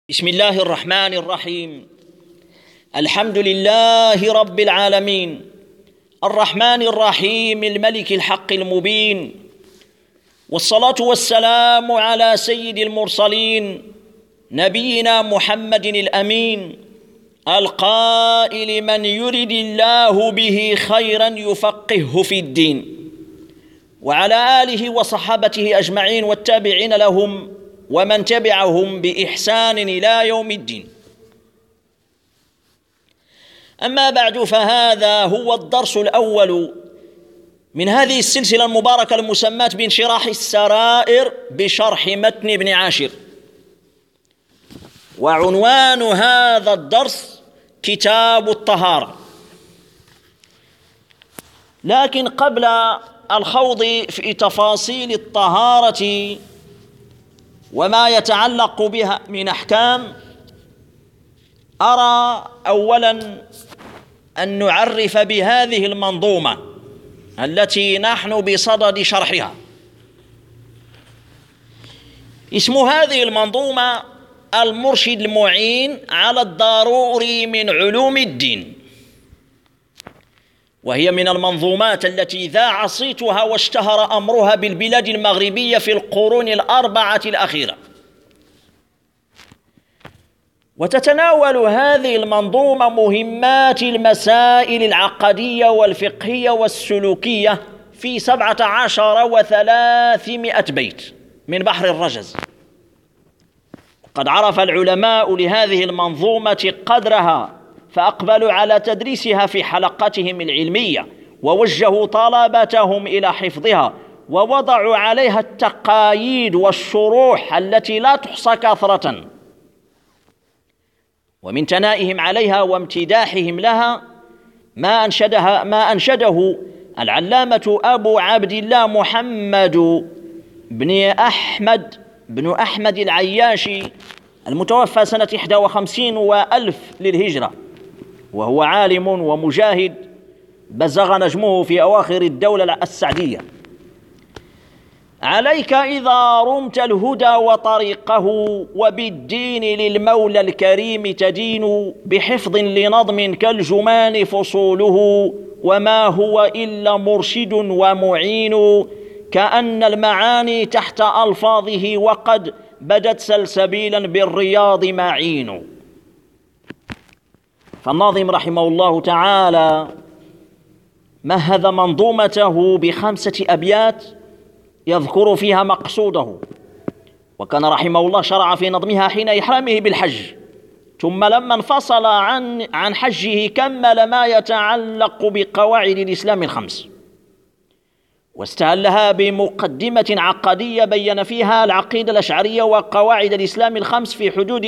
بسم الله الرحمن الرحيم. الحمد لله رب العالمين الرحمن الرحيم الملك الحق المبين، والصلاة والسلام على سيد المرسلين نبينا محمد الأمين القائل: من يرد الله به خيرا يفقهه في الدين، وعلى آله وصحابته أجمعين والتابعين لهم ومن تبعهم بإحسان إلى يوم الدين. أما بعد، فهذا هو الدرس الأول من هذه السلسلة المباركة المسماة بانشراح السرائر بشرح متن ابن عاشر، وعنوان هذا الدرس كتاب الطهارة. لكن قبل الخوض في تفاصيل الطهارة وما يتعلق بها من أحكام، أرى أولاً أن نعرف بهذه المنظومة التي نحن بصدد شرحها. اسم هذه المنظومة المرشد المعين على الضروري من علوم الدين، وهي من المنظومات التي ذاع صيتها واشتهر أمرها بالبلاد المغربية في القرون الأربعة الأخيرة. وتتناول هذه المنظومة مهمات المسائل العقدية والفقهية والسلوكية في 17,300 بيت من بحر الرجز. قد عرف العلماء لهذه المنظومة قدرها، فأقبلوا على تدريسها في حلقاتهم العلمية، ووجهوا طلبتهم إلى حفظها، ووضعوا عليها التقاييد والشروح التي لا تحصى كثرة. ومن ثنائهم عليها وامتداحهم لها ما أنشده العلامة أبو عبد الله محمد بن أحمد العياشي المتوفى سنة 51 وألف للهجرة، وهو عالم ومجاهد بزغ نجمه في أواخر الدولة السعدية. عليك إذا رمت الهدى وطريقه، وبالدين للمولى الكريم تدين، بحفظ لنظم كالجمان فصوله، وما هو إلا مرشد ومعين، كأن المعاني تحت ألفاظه، وقد بدت سلسبيلا بالرياض معين. فالناظم رحمه الله تعالى مهد منظومته ب5 أبيات يذكر فيها مقصوده، وكان رحمه الله شرع في نظمها حين إحرامه بالحج، ثم لما انفصل عن حجه كمل ما يتعلق بقواعد الإسلام ال5، واستهلها بمقدمة عقدية بين فيها العقيدة الأشعرية وقواعد الإسلام ال5 في حدود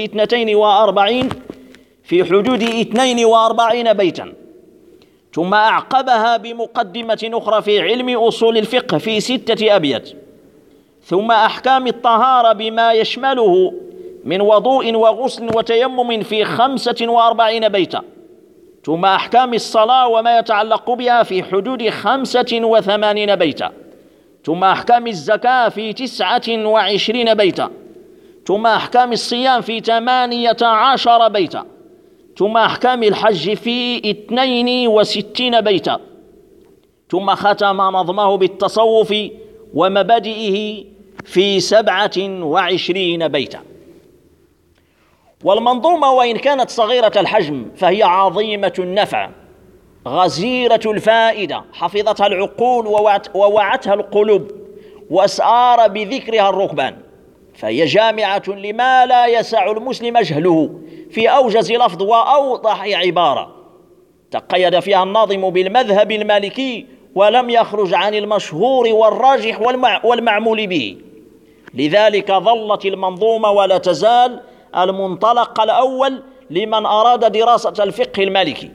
42 بيتا، ثم أعقبها بمقدمة أخرى في علم أصول الفقه في 6 أبيات، ثم أحكام الطهارة بما يشمله من وضوء وغسل وتيمم في 45 بيتا، ثم أحكام الصلاة وما يتعلق بها في حدود 85 بيتا، ثم أحكام الزكاة في 29 بيتا، ثم أحكام الصيام في 18 بيتا، ثم أحكام الحج في 62 بيتا، ثم ختم نظمه بالتصوف ومبادئه في 27 بيتا. والمنظومة وإن كانت صغيرة الحجم فهي عظيمة النفع غزيرة الفائدة، حفظتها العقول ووعتها القلوب، وأسار بذكرها الركبان، فهي جامعة لما لا يسع المسلم جهله في أوجز لفظ وأوضح عبارة. تقيد فيها الناظم بالمذهب المالكي، ولم يخرج عن المشهور والراجح والمعمول به، لذلك ظلت المنظومة ولا تزال المنطلق الأول لمن أراد دراسة الفقه المالكي.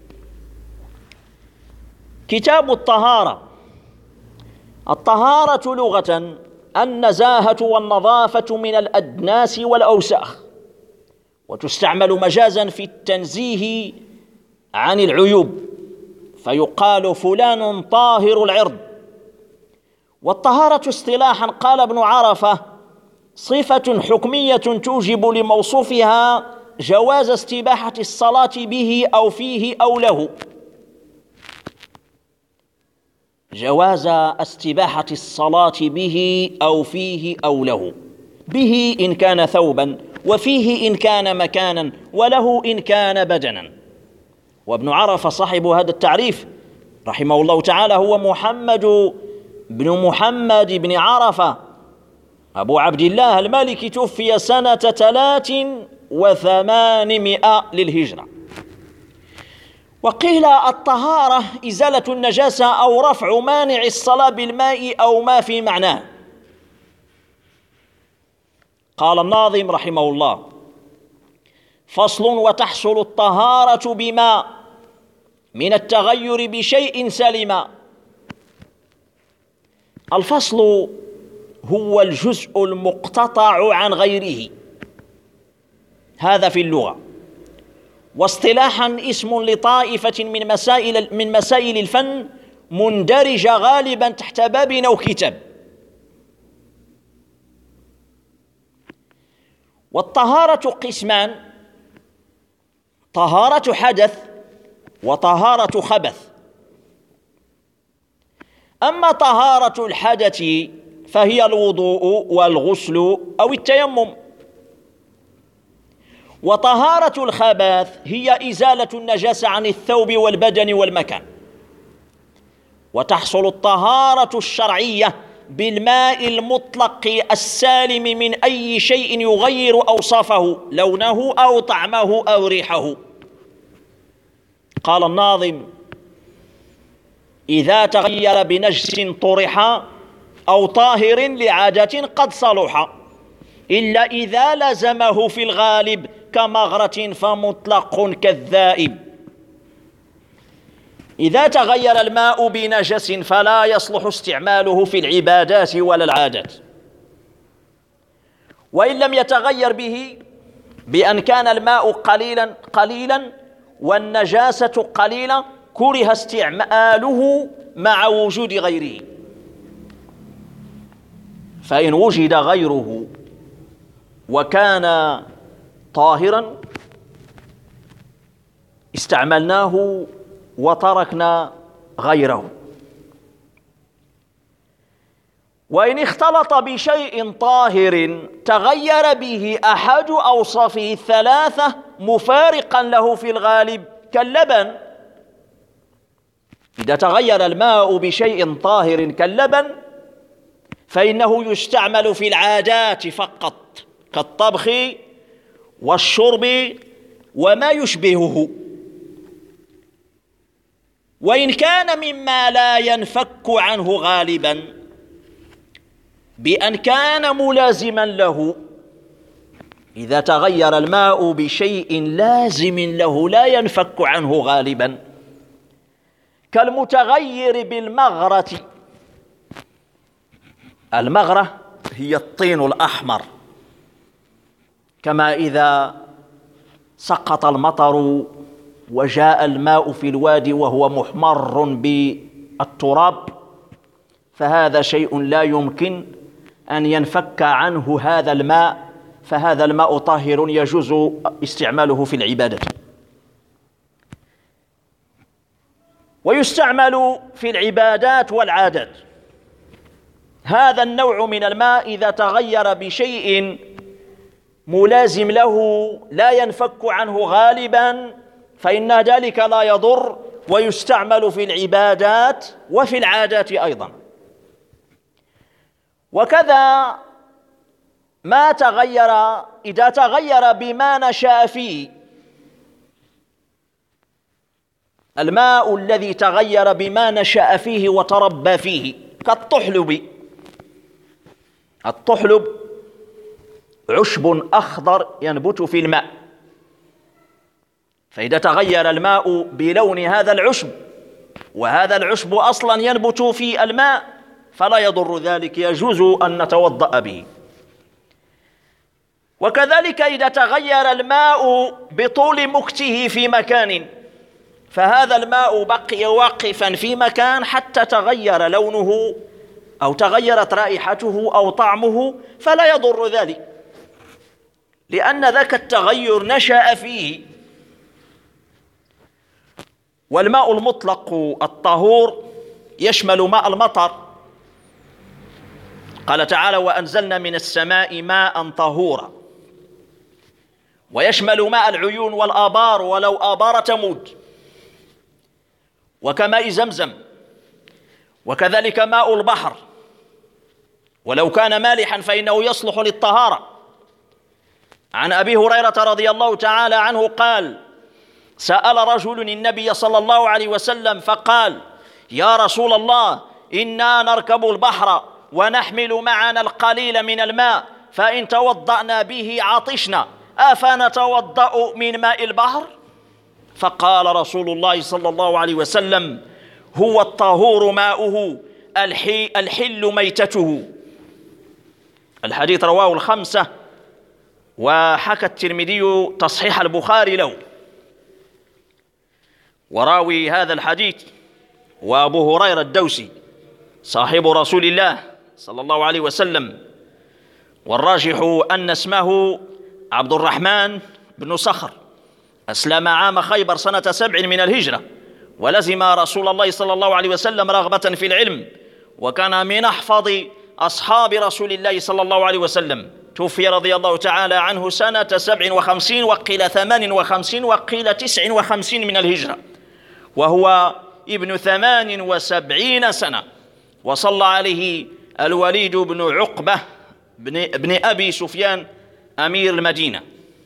كتاب الطهارة. الطهارة لغة النزاهة والنظافة من الأدناس والأوساخ، وتستعمل مجازا في التنزيه عن العيوب، فيقال فلان طاهر العرض. والطهارة اصطلاحا قال ابن عرفة: صفة حكمية توجب لموصوفها جواز استباحة الصلاة به أو فيه أو له، جواز استباحة الصلاة به أو فيه أو له، به إن كان ثوبا، وفيه إن كان مكانا، وله إن كان بدنا. وابن عرفة صاحب هذا التعريف رحمه الله تعالى هو محمد بن عرفة أبو عبد الله المالكي، توفي سنة 308 للهجرة. وقيل الطهارة إزالة النجاسة أو رفع مانع الصلاة بالماء أو ما في معناه. قال الناظم رحمه الله: فصل: وتحصل الطهارة بما من التغير بشيء سلما. الفصل هو الجزء المقتطع عن غيره، هذا في اللغة، واصطلاحا اسم لطائفة من مسائل الفن مندرجة غالبا تحت باب أو كتاب. والطهارة قسمان: طهارة حدث وطهارة خبث. أما طهارة الحدث فهي الوضوء والغسل أو التيمم، وطهارة الخبث هي إزالة النجاسة عن الثوب والبدن والمكان. وتحصل الطهارة الشرعية بالماء المطلق السالم من أي شيء يغير أوصافه، لونه أو طعمه أو ريحه. قال الناظم: إذا تغير بنجس طرح أو طاهر لعادة قد صلح، إلا إذا لزمه في الغالب كمغرة فمطلق كالذائب. إذا تغير الماء بنجس فلا يصلح استعماله في العبادات ولا العادات. وإن لم يتغير به بأن كان الماء قليلا والنجاسة قليلة، كره استعماله مع وجود غيره. فإن وجد غيره وكان طاهرا استعملناه وتركنا غيره. وإن اختلط بشيء طاهر تغير به أحد أوصافه الثلاثة مفارقا له في الغالب كاللبن. إذا تغير الماء بشيء طاهر كاللبن فإنه يستعمل في العادات فقط، كالطبخ والشرب وما يشبهه. وإن كان مما لا ينفك عنه غالبا بأن كان ملازما له، إذا تغير الماء بشيء لازم له لا ينفك عنه غالبا، كالمتغير بالمغرة. المغرة هي الطين الأحمر، كما إذا سقط المطر وجاء الماء في الوادي وهو محمر بالتراب، فهذا شيء لا يمكن أن ينفك عنه هذا الماء، فهذا الماء طاهر يجوز استعماله في العبادة. ويستعمل في العبادات والعادات. هذا النوع من الماء إذا تغير بشيء ملازم له لا ينفك عنه غالبا فإن ذلك لا يضر، ويستعمل في العبادات وفي العادات أيضا. وكذا ما تغير إذا تغير بما نشأ فيه، الماء الذي تغير بما نشأ فيه وتربى فيه، كالطحلب. الطحلب عشب أخضر ينبت في الماء، فإذا تغير الماء بلون هذا العشب، وهذا العشب أصلا ينبت في الماء، فلا يضر ذلك، يجوز أن نتوضأ به. وكذلك إذا تغير الماء بطول مكته في مكان، فهذا الماء بقي واقفا في مكان حتى تغير لونه أو تغيرت رائحته أو طعمه فلا يضر ذلك، لأن ذاك التغير نشأ فيه. والماء المطلق الطهور يشمل ماء المطر، قال تعالى: وأنزلنا من السماء ماء طهورا، ويشمل ماء العيون والآبار ولو آبار تمود، وكماء زمزم، وكذلك ماء البحر ولو كان مالحا فإنه يصلح للطهارة. عن أبي هريرة رضي الله تعالى عنه قال: سأل رجل النبي صلى الله عليه وسلم فقال: يا رسول الله، إنا نركب البحر ونحمل معنا القليل من الماء، فإن توضأنا به عطشنا، أفنتوضأ من ماء البحر؟ فقال رسول الله صلى الله عليه وسلم: هو الطهور ماؤه الحل ميتته. الحديث رواه الخمسة، وحكى الترمذي تصحيح البخاري له. وراوي هذا الحديث وأبو هريرة الدوسي صاحب رسول الله صلى الله عليه وسلم، والراجح أن اسمه عبد الرحمن بن صخر، أسلم عام خيبر سنة 7 من الهجرة، ولزم رسول الله صلى الله عليه وسلم رغبة في العلم، وكان من أحفظ أصحاب رسول الله صلى الله عليه وسلم. توفي رضي الله تعالى عنه سنة 57 وقيل 58 وقيل 59 من الهجرة، وهو ابن 78 سنة، وصلى عليه الوليد بن عقبة بن أبي سفيان أمير المدينة.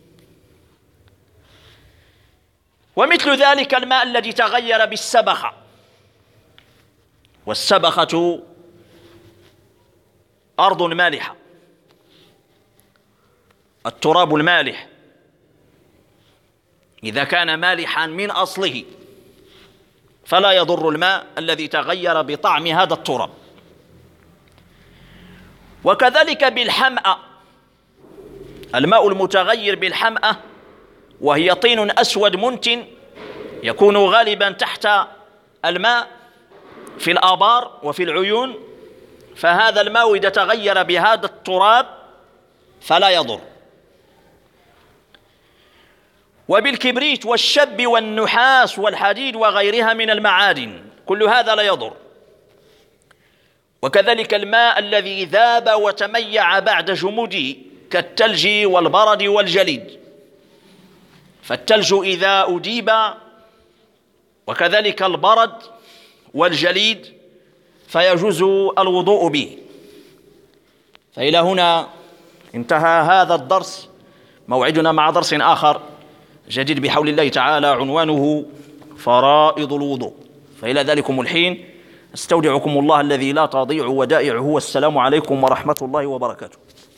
ومثل ذلك الماء الذي تغير بالسبخة، والسبخة أرض مالحة، التراب المالح إذا كان مالحا من أصله فلا يضر الماء الذي تغير بطعم هذا التراب. وكذلك بالحمأة، الماء المتغير بالحمأة، وهي طين أسود منتن يكون غالبا تحت الماء في الآبار وفي العيون، فهذا الماء إذا تغير بهذا التراب فلا يضر. وبالكبريت والشب والنحاس والحديد وغيرها من المعادن، كل هذا لا يضر. وكذلك الماء الذي ذاب وتميع بعد جموده كالثلج والبرد والجليد، فالثلج إذا أديب وكذلك البرد والجليد فيجوز الوضوء به. فإلى هنا انتهى هذا الدرس، موعدنا مع درس آخر جديد بحول الله تعالى عنوانه فرائض الوضوء. فإلى ذلكم الحين استودعكم الله الذي لا تضيع ودائعه، والسلام عليكم ورحمة الله وبركاته.